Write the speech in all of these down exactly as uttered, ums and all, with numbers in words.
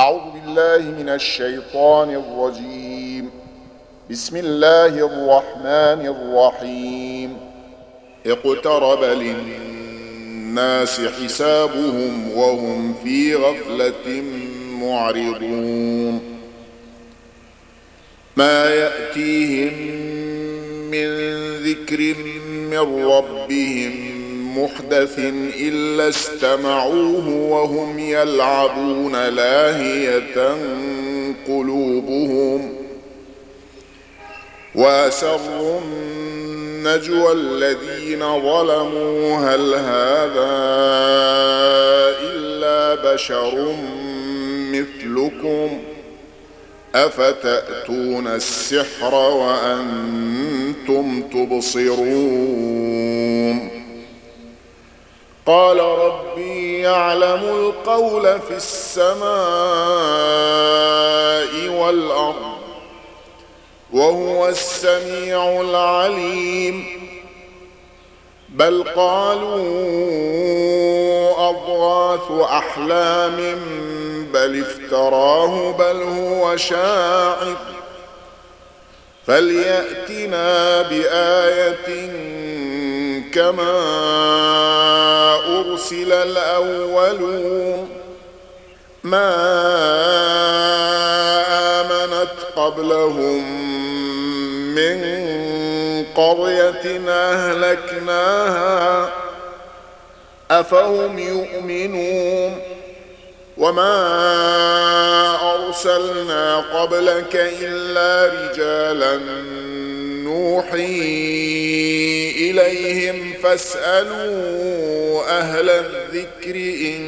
أعوذ بالله من الشيطان الرجيم. بسم الله الرحمن الرحيم. اقترب للناس حسابهم وهم في غفلة معرضون. ما يأتيهم من ذكر من ربهم محدث إلا استمعوه وهم يلعبون لاهية قلوبهم، وأسروا النجوى الذين ظلموا هل هذا إلا بشر مثلكم أفتأتون السحر وأنتم تبصرون. قال ربي يعلم القول في السماء والأرض وهو السميع العليم. بل قالوا أضغاث أحلام بل افتراه بل هو شاعر فليأتنا بآية كما أرسل الأولون. ما آمنت قبلهم من قرية أهلكناها أفهم يؤمنون. وما أرسلنا قبلك إلا رجالا نوحي إليهم فاسألوا أهل الذكر إن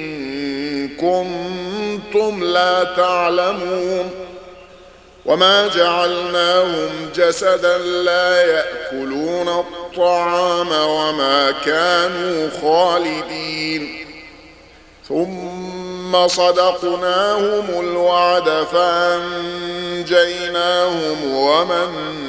كنتم لا تعلمون. وما جعلناهم جسدا لا يأكلون الطعام وما كانوا خالدين. ثم صدقناهم الوعد فأنجيناهم ومن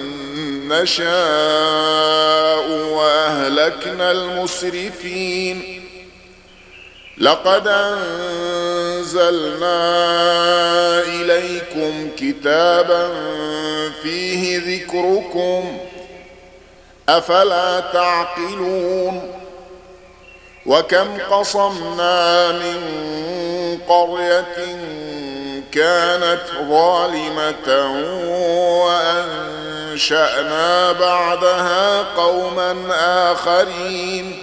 نشاء وأهلكنا المسرفين. لقد أنزلنا إليكم كتابا فيه ذكركم أفلا تعقلون. وكم قصمنا من قرية كانت ظالمة وأنشأنا بعدها قوما آخرين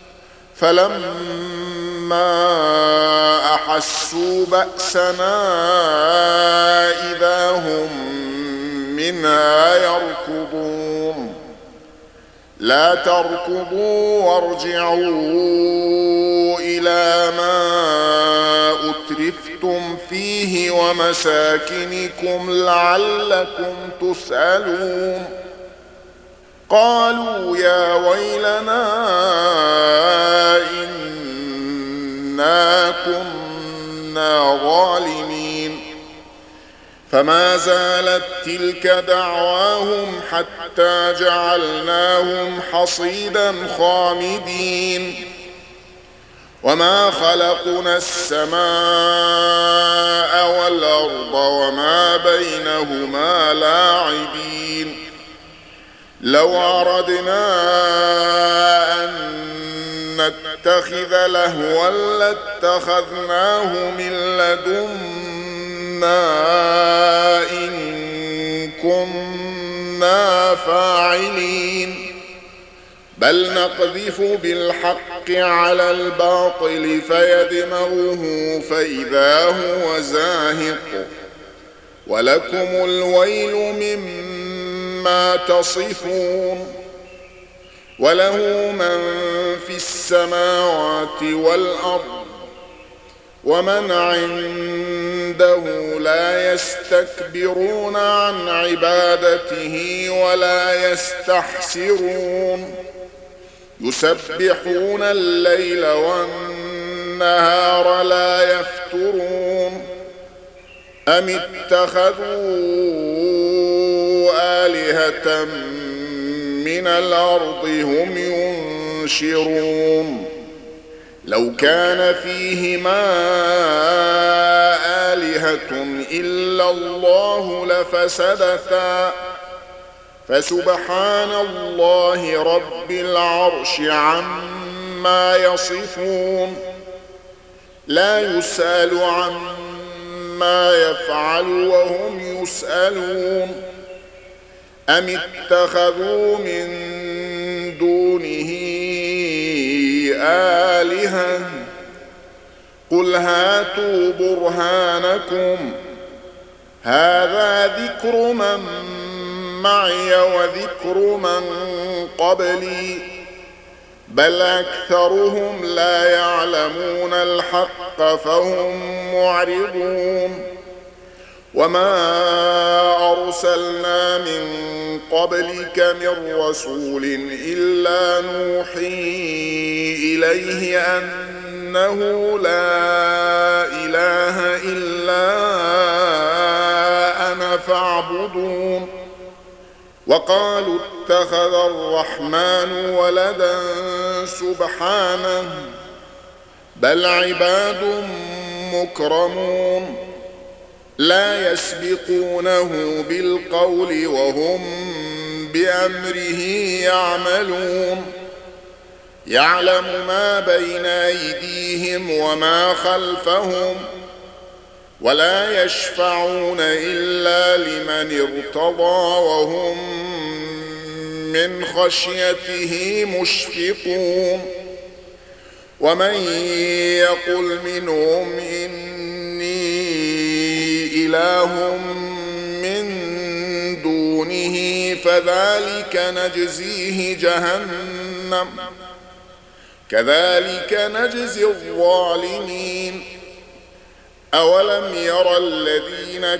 فلما أحسوا بأسنا إذا هم منها يركضون. لا تركضوا وارجعوا إلى ما أترفتم فيه ومساكنكم لعلكم تسألون. قالوا يا ويلنا إنا كنا ظالمين. فما زالت تلك دعواهم حتى جعلناهم حصيدا خامدين. وما خلقنا السماء والأرض وما بينهما لاعبين. لو أردنا أن نتخذ لهوا لاتخذناه من لدنا إن كنا فاعلين. بل نقذف بالحق على الباطل فيدمغه فإذا هو زاهق ولكم الويل مما تصفون. وله من في السماوات والأرض ومن عنده لا يستكبرون عن عبادته ولا يستحسرون. يسبحون الليل والنهار لا يفترون. أم اتخذوا آلهة من الأرض هم ينشرون. لو كان فيهما آلهة آلهة إلا الله لفسدتا فسبحان الله رب العرش عما يصفون لا يسأل عما يفعل وهم يسألون أم اتخذوا من دونه آلهة قل هاتوا برهانكم هذا ذكر من معي وذكر من قبلي بل أكثرهم لا يعلمون الحق فهم معرضون وما أرسلنا من قبلك من رسول إلا نوحي إليه أنه لا إله إلا أنا فاعبدون وقالوا اتخذ الرحمن ولدا سبحانه بل عباد مكرمون لا يسبقونه بالقول وهم بأمره يعملون يعلم ما بين أيديهم وما خلفهم ولا يشفعون إلا لمن ارتضى وهم من خشيته مشفقون ومن يقل منهم إني إله من دونه فذلك نجزيه جهنم كذلك نجزي الظالمين أولم يرى الذين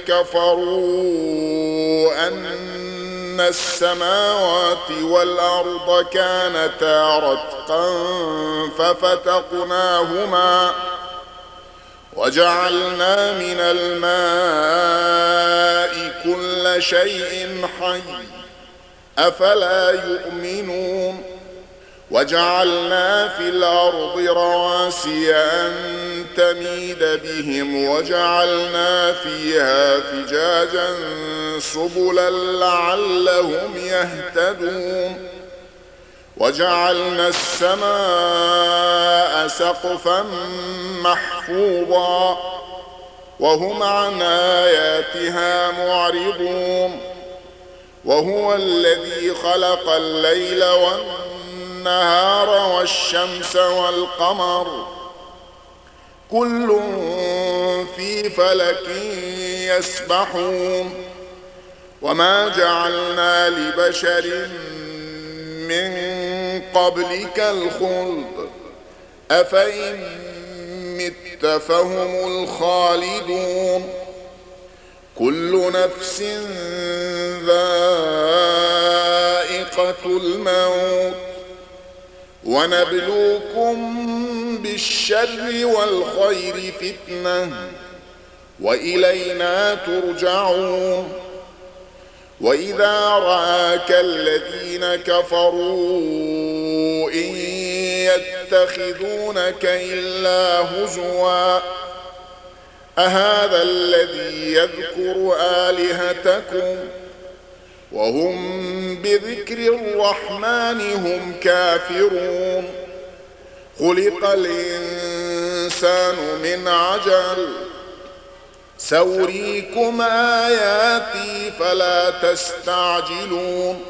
كفروا أن السماوات والأرض كانتا رتقا ففتقناهما وجعلنا من الماء كل شيء حي أفلا يؤمنون وجعلنا في الأرض رواسي أن تميد بهم وجعلنا فيها فجاجا سبلا لعلهم يهتدون وجعلنا السماء سقفا محفوظا وهم عن آياتها معرضون وهو الذي خلق الليل والنهار والشمس والقمر كل في فلك يسبحون وما جعلنا لبشر من قبلك الخلد أفإن مت فهم الخالدون كل نفس ذائقة الموت ونبلوكم بالشر والخير فتنة وإلينا ترجعون وإذا رآك الذين كفروا إن يتخذونك إلا هزوا أهذا الذي يذكر آلهتكم وهم بذكر الرحمن هم كافرون خلق الإنسان من عجل سأريكم آياتي فلا تستعجلون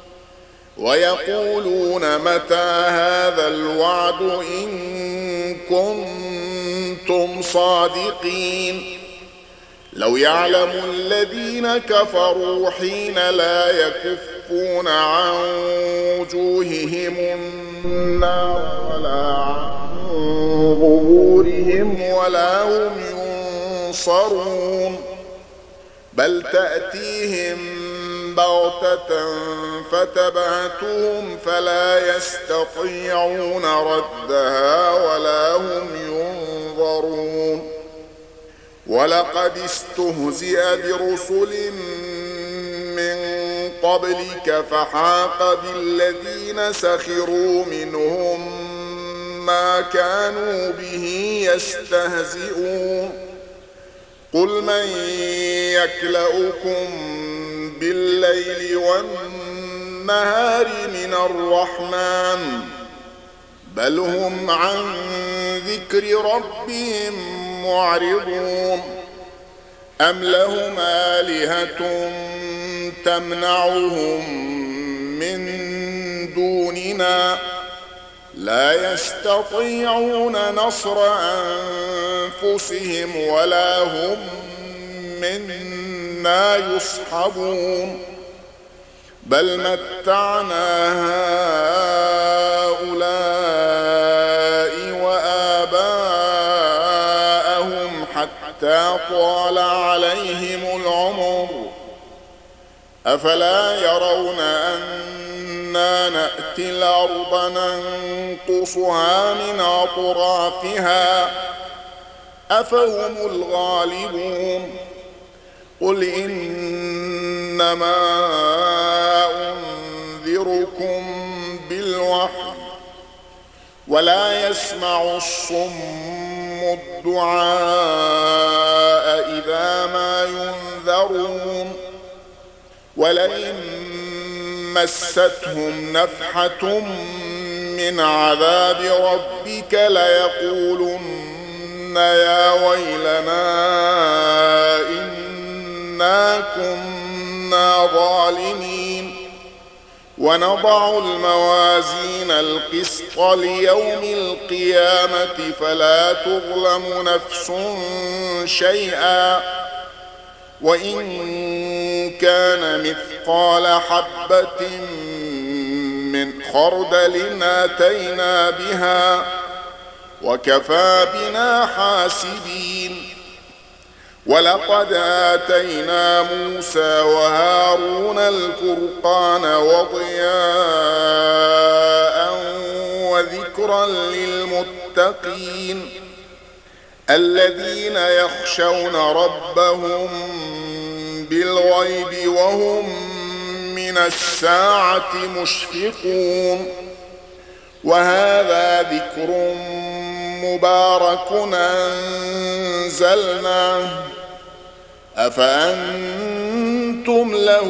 ويقولون متى هذا الوعد إن كنتم صادقين لو يعلم الذين كفروا حين لا يكفون عن وجوههم النار ولا عن ظهورهم ولا هم ينصرون بل تأتيهم بغتة فتبعتهم فلا يستطيعون ردها ولا هم ينظرون ولقد استهزئ برسل من قبلك فحاق بالذين سخروا منهم ما كانوا به يستهزئون قل من يكلؤكم بالليل والنهار من الرحمن بل هم عن ذكر ربهم معرضون أم لهم آلهة تمنعهم من دوننا لا يستطيعون نصر أنفسهم ولا هم منا يصحبون بل متعنا هؤلاء وآباءهم حتى طال عليهم العمر أفلا يرون أنا نأتي الأرض ننقصها من أطرافها أفهم الغالبون قل إنما أنذركم بالوحي ولا يسمع الصم الدعاء إذا ما ينذرون ولئن مستهم نفحة من عذاب ربك ليقولن يا ويلنا إنا كنا ظالمين ونضع الموازين القسط ليوم القيامة فلا تظلم نفس شيئا وإن كان مثقال حبة من خردل أتينا بها وكفى بنا حاسبين ولقد آتينا موسى وهارون الفرقان وضياء وذكرا للمتقين الذين يخشون ربهم بالغيب وهم من الساعة مشفقون وهذا ذكر مبارك أنزلناه أفأنتم له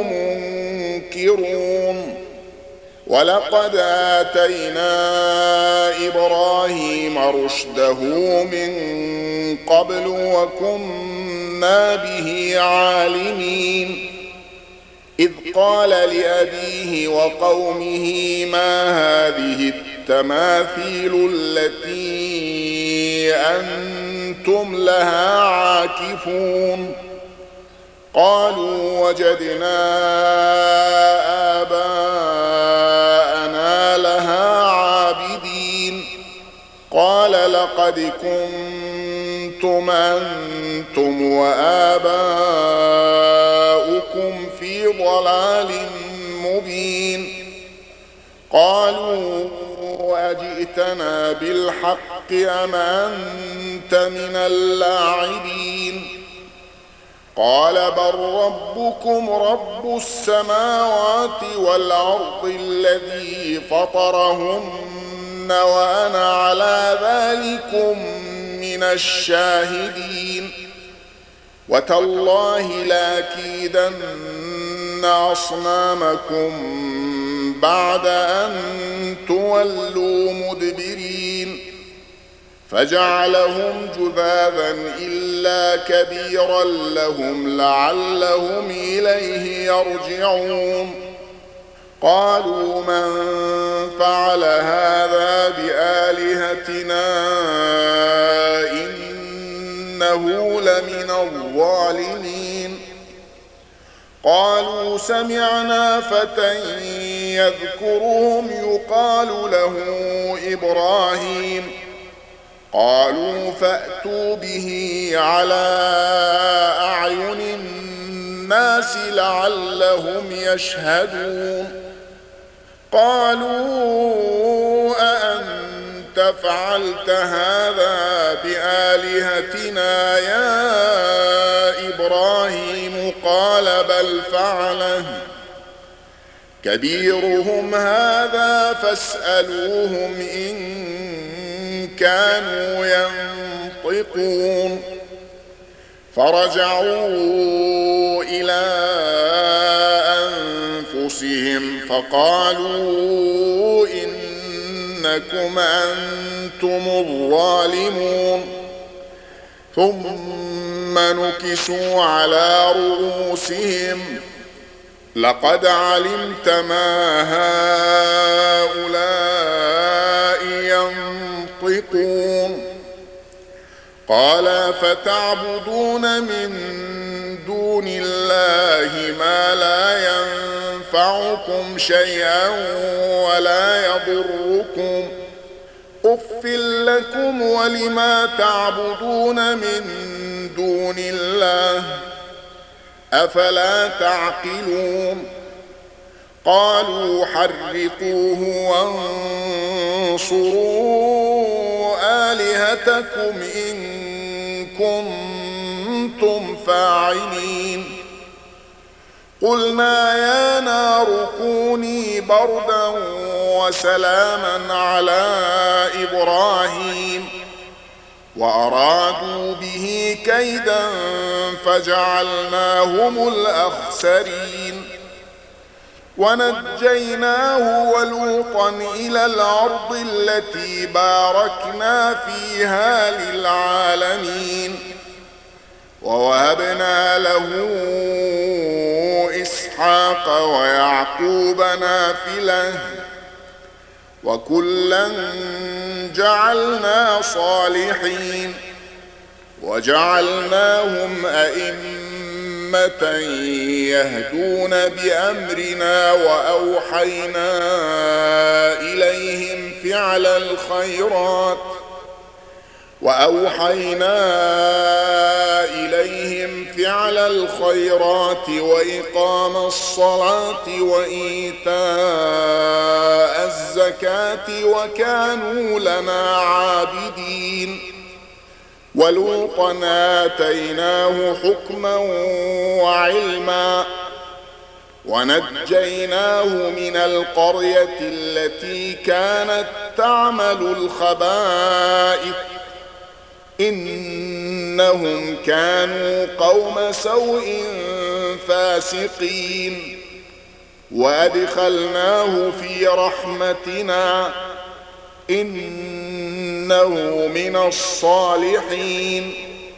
منكرون ولقد آتينا إبراهيم رشده من قبل وكنا به عالمين إذ قال لأبيه وقومه ما هذه التماثيل التي أنتم لها عاكفون قالوا وجدنا آباءنا لها عابدين قال لقد كنتم أنتم وآباؤكم في ضلال مبين قالوا أجئتنا بالحق أم أنت من اللاعبين قال بل ربكم رب السماوات والأرض الذي فطرهن وأنا على ذلكم من الشاهدين وتالله لأكيدن أصنامكم بعد أن تولوا مدبرين فجعلهم جذاذا إلا كبيرا لهم لعلهم إليه يرجعون قالوا من فعل هذا بآلهتنا إنه لمن الظالمين قالوا سمعنا فتى يذكرهم يقال له إبراهيم قالوا فأتوا به على أعين الناس لعلهم يشهدون قالوا أأنت فعلت هذا بآلهتنا يا إبراهيم قال بل فعله كبيرهم هذا فاسألوهم إن كانوا ينطقون فرجعوا إلى أنفسهم فقالوا إنكم أنتم الظالمون ثم نكسوا على رؤوسهم لقد علمت ما هؤلاء ينطقون قال فتعبدون من دون الله ما لا ينفعكم شيئا ولا يضركم أف لكم ولما تعبدون من دون الله أفلا تعقلون قالوا حرقوه وانصروا آلهتكم إن كنتم فاعلين قلنا يا نار كوني بردا وسلاما على إبراهيم وأرادوا به كيدا فجعلناهم الأخسرين ونجيناه ولوطا إلى الأرض التي باركنا فيها للعالمين ووهبنا له إسحاق ويعقوب نافلة وكلا جعلنا صالحين وجعلناهم أئمة يهدون بأمرنا وأوحينا إليهم فعل الخيرات وأوحينا إليهم فعل الخيرات وإقام الصلاة وإيتاء الزكاة وكانوا لنا عابدين ولوطا آتيناه حكما وعلما ونجيناه من القرية التي كانت تعمل الخبائث إنهم كانوا قوم سوء فاسقين وأدخلناه في رحمتنا إنه من الصالحين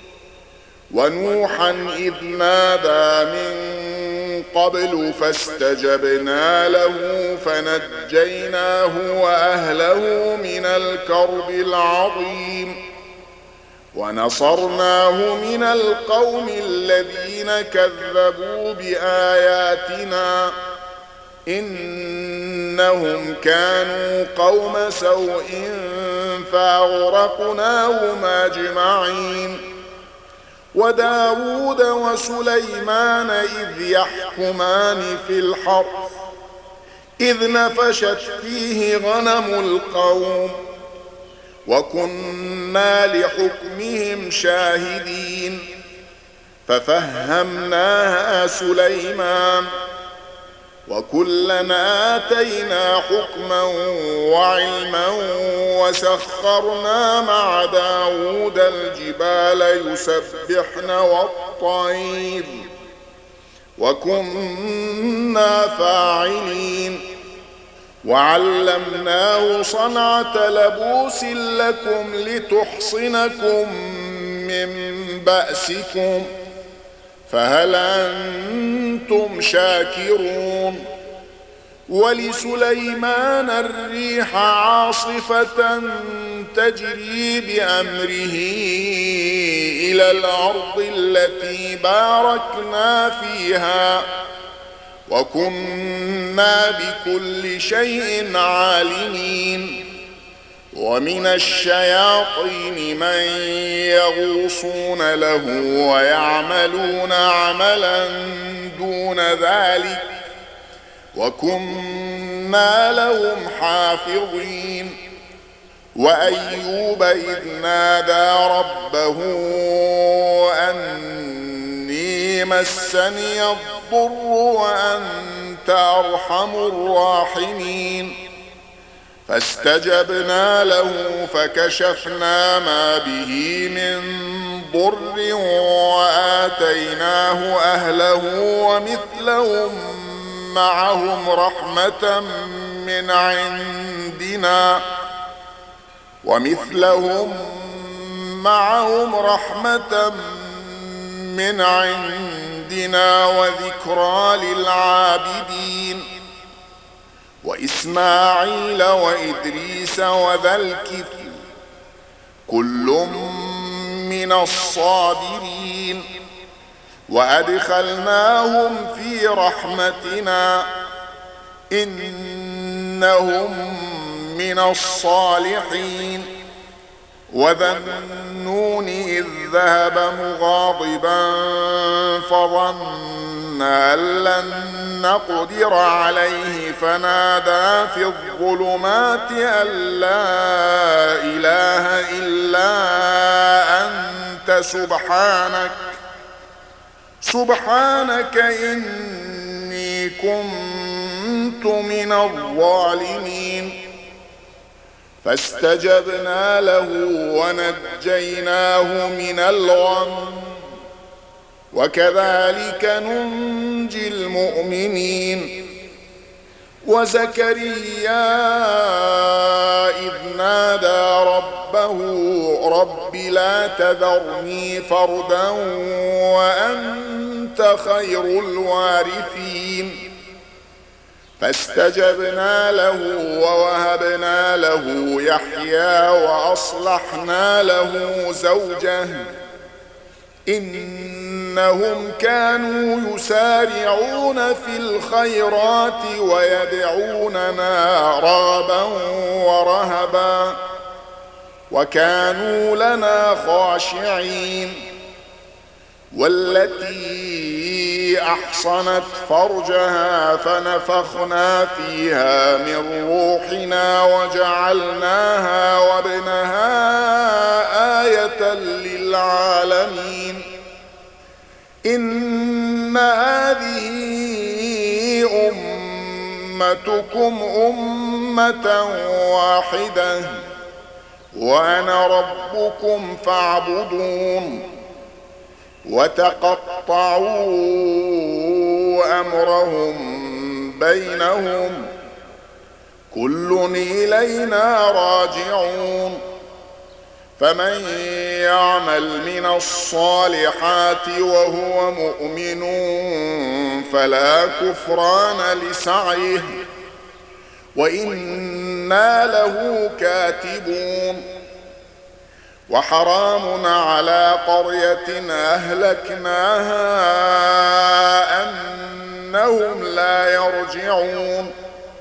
ونوحا إذ نادى من قبل فاستجبنا له فنجيناه وأهله من الكرب العظيم ونصرناه من القوم الذين كذبوا بآياتنا إنهم كانوا قوم سوء فأغرقناهم أجمعين وداود وسليمان إذ يحكمان في الحرث إذ نفشت فيه غنم القوم وكنا لحكمهم شاهدين ففهمناها سليمان وكلنا آتينا حكما وعلما وسخرنا مع داود الجبال يسبحن والطير وكنا فاعلين وعلمناه صنعة لبوس لكم لتحصنكم من بأسكم فهل أنتم شاكرون ولسليمان الريح عاصفة تجري بأمره إلى الأرض التي باركنا فيها وكنا بكل شيء عالمين ومن الشياطين من يغوصون له ويعملون عملا دون ذلك وكنا لهم حافظين وأيوب إذ نادى ربه أني مسني الضر وأنت أرحم الراحمين فاستجبنا له فكشفنا ما به من ضر وآتيناه أهله ومثلهم معهم رحمة من عندنا ومثلهم معهم رحمة من عندنا وذكرى للعابدين وإسماعيل وإدريس وذا الكفل كل من الصابرين وأدخلناهم في رحمتنا إنهم من الصالحين وذا النون إذ ذهب مغاضبا فظن أن لن نقدر عليه فنادى في الظلمات أن لا إله إلا أنت سبحانك سبحانك إني كنت من الظالمين فاستجبنا له ونجيناه من الغم وكذلك ننجي المؤمنين وزكريا إذ نادى ربه رب لا تذرني فردا وأنت خير الوارثين فاستجبنا له ووهبنا له يحيى وأصلحنا له زوجه إنهم كانوا يسارعون في الخيرات ويدعوننا رغبا ورهبا وكانوا لنا خاشعين والتي أحصنت فرجها فنفخنا فيها من روحنا وجعلناها وابنها آية للعالمين إن هذه أمتكم أمة واحدة وأنا ربكم فاعبدون وتقطعوا أمرهم بينهم كل إلينا راجعون فمن يعمل من الصالحات وهو مؤمن فلا كفران لسعيه وإنا له كاتبون وحرام على قرية أهلكناها أنهم لا يرجعون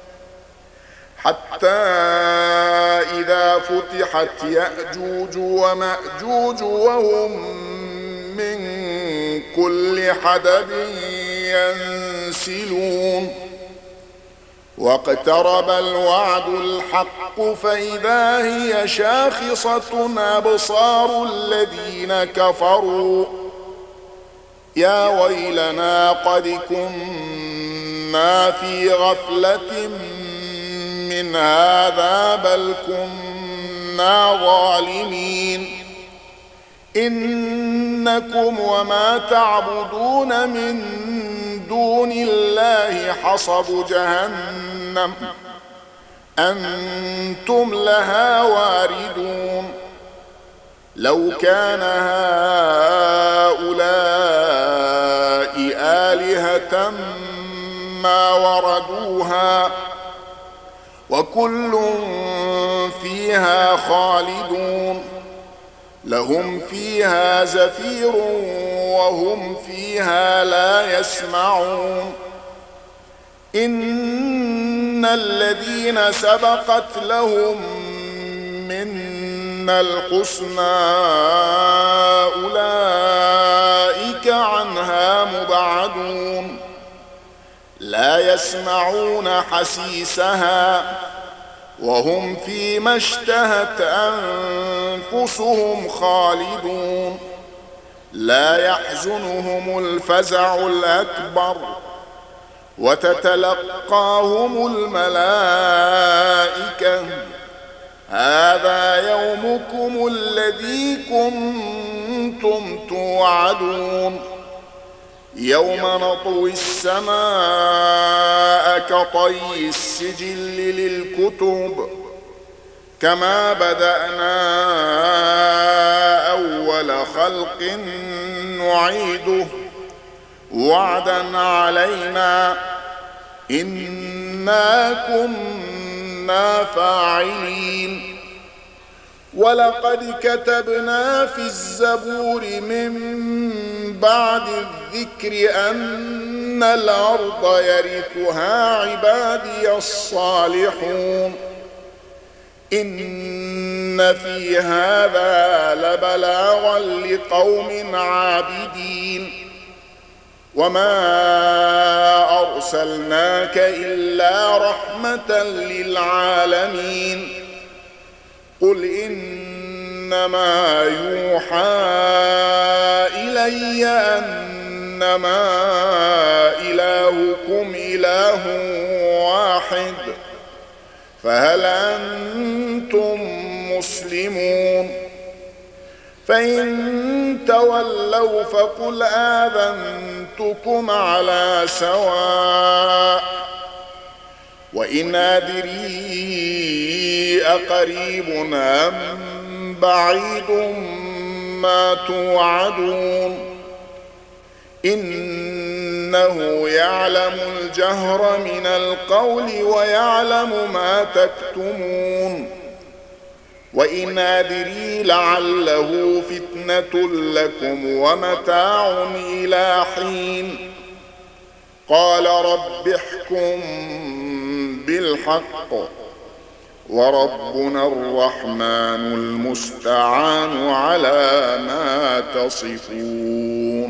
حتى إذا فتحت يأجوج ومأجوج وهم من كل حدب ينسلون واقترب الوعد الحق فإذا هي شاخصة أبصار الذين كفروا يا ويلنا قد كنا في غفلة من هذا بل كنا ظالمين إنكم وما تعبدون من دون الله حصب جهنم أنتم لها واردون لو كان هؤلاء آلهة ما وردوها وكل فيها خالدون لهم فيها زفير وهم فيها لا يسمعون إن الذين سبقت لهم منا الحسنى أولئك عنها مبعدون لا يسمعون حسيسها وهم فيما اشتهت أنفسهم خالدون لا يحزنهم الفزع الأكبر وتتلقاهم الملائكة هذا يومكم الذي كنتم توعدون يوم نطوي السماء كطي السجل للكتب كما بدأنا أول خلق نعيده وعدا علينا إنا كنا فاعلين ولقد كتبنا في الزبور من بعد الذكر أن الأرض يرثها عبادي الصالحون إن في هذا لبلاغا لقوم عابدين وما أرسلناك إلا رحمة للعالمين قل إنما يوحى إلي أنما إلهكم إله واحد فهل أنتم مسلمون فإن تولوا فقل آذنتكم على سواء وإن أدري أقريب أم بعيد ما توعدون إنه يعلم الجهر من القول ويعلم ما تكتمون وإن أدري لعله فتنة لكم ومتاع إلى حين قال رب احكم بالحق وربنا الرحمن المستعان على ما تصفون.